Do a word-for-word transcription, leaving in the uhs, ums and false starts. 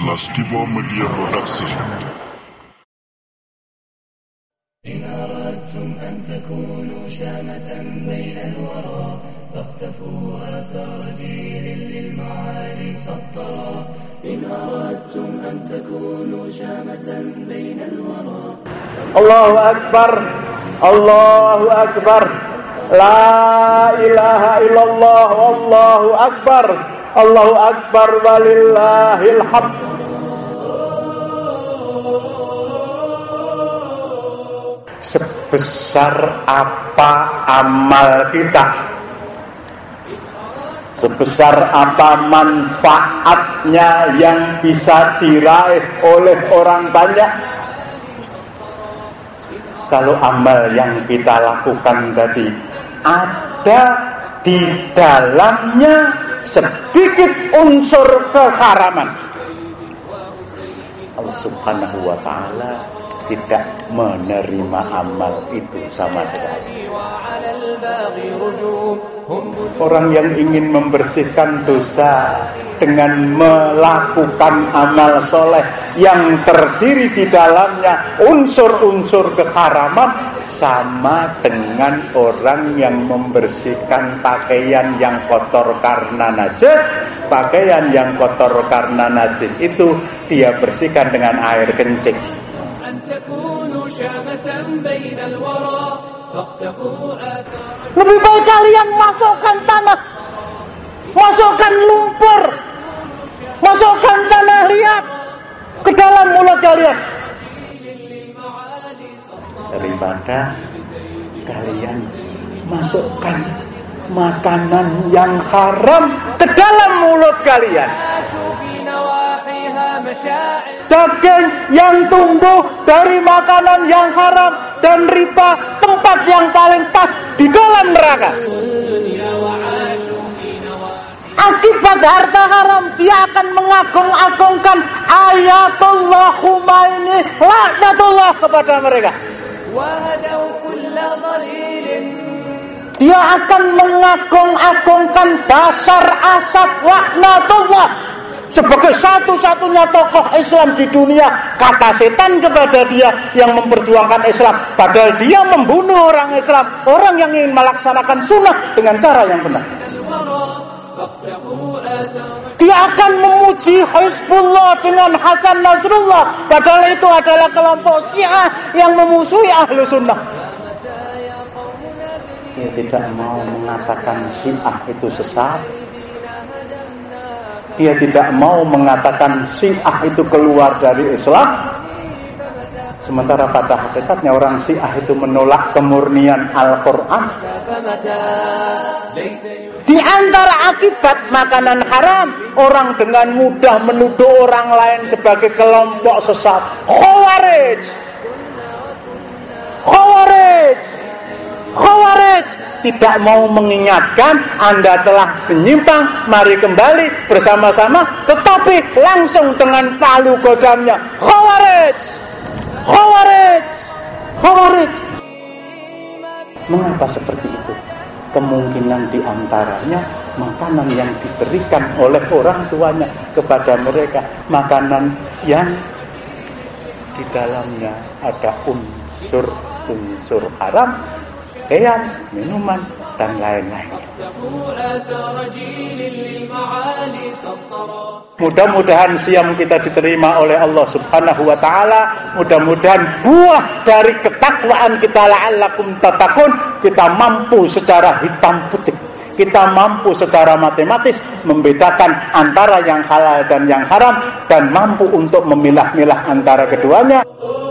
Plastibo Media Production. إن أردتم أن تكونوا شامة بين الورى فاختفوا آثار جيل للمعالي سطرا. إن أردتم أن تكونوا شامة بين الورى. الله أكبر الله أكبر لا إله إلا الله والله أكبر الله أكبر ولله الحمد. Sebesar apa amal kita, sebesar apa manfaatnya yang bisa diraih oleh orang banyak, kalau amal yang kita lakukan tadi ada di dalamnya sedikit unsur keharaman, Allah Subhanahu wa ta'ala tidak menerima amal itu sama sekali. Orang yang ingin membersihkan dosa dengan melakukan amal soleh yang terdiri di dalamnya unsur-unsur keharaman, sama dengan orang yang membersihkan pakaian yang kotor karena najis. Pakaian yang kotor karena najis itu dia bersihkan dengan air kencing. Lebih baik kalian masukkan tanah, masukkan lumpur, masukkan tanah liat ke dalam mulut kalian, daripada kalian masukkan makanan yang haram ke dalam mulut kalian. Daging yang tumbuh dari makanan yang haram dan riba, tempat yang paling pas di dalam neraka. Akibat harta haram, dia akan mengagung-agungkan ayatullah Khomeini, laknatullah kepada mereka. Dia akan mengagung-agungkan Bashar Assad, laknatullah, sebagai satu-satunya tokoh Islam di dunia. Kata setan kepada dia yang memperjuangkan Islam, padahal dia membunuh orang Islam, orang yang ingin melaksanakan sunnah dengan cara yang benar. Dia akan memuji Hizbullah dengan Hasan Nasrullah, padahal itu adalah kelompok Syiah yang memusuhi ahlu sunnah. Dia tidak mau mengatakan Syiah itu sesat. Dia tidak mau mengatakan Syiah itu keluar dari Islam. Sementara pada hakikatnya orang Syiah itu menolak kemurnian Al-Quran. Di antara akibat makanan haram, orang dengan mudah menuduh orang lain sebagai kelompok sesat. Khawarij Khawarij Khawarij tidak mau mengingatkan Anda telah menyimpang, mari kembali bersama-sama, tetapi langsung dengan palu godamnya. Khawarij Khawarij Khawarij Mengapa seperti itu? Kemungkinan diantaranya makanan yang diberikan oleh orang tuanya kepada mereka, makanan yang di dalamnya ada unsur-unsur haram, pakaian, minuman, dan lain-lain. Mudah-mudahan siam kita diterima oleh Allah Subhanahu wa ta'ala. Mudah-mudahan buah dari ketakwaan kita, la'allakum tattaqun, kita mampu secara hitam putih, kita mampu secara matematis membedakan antara yang halal dan yang haram, dan mampu untuk memilah-milah antara keduanya.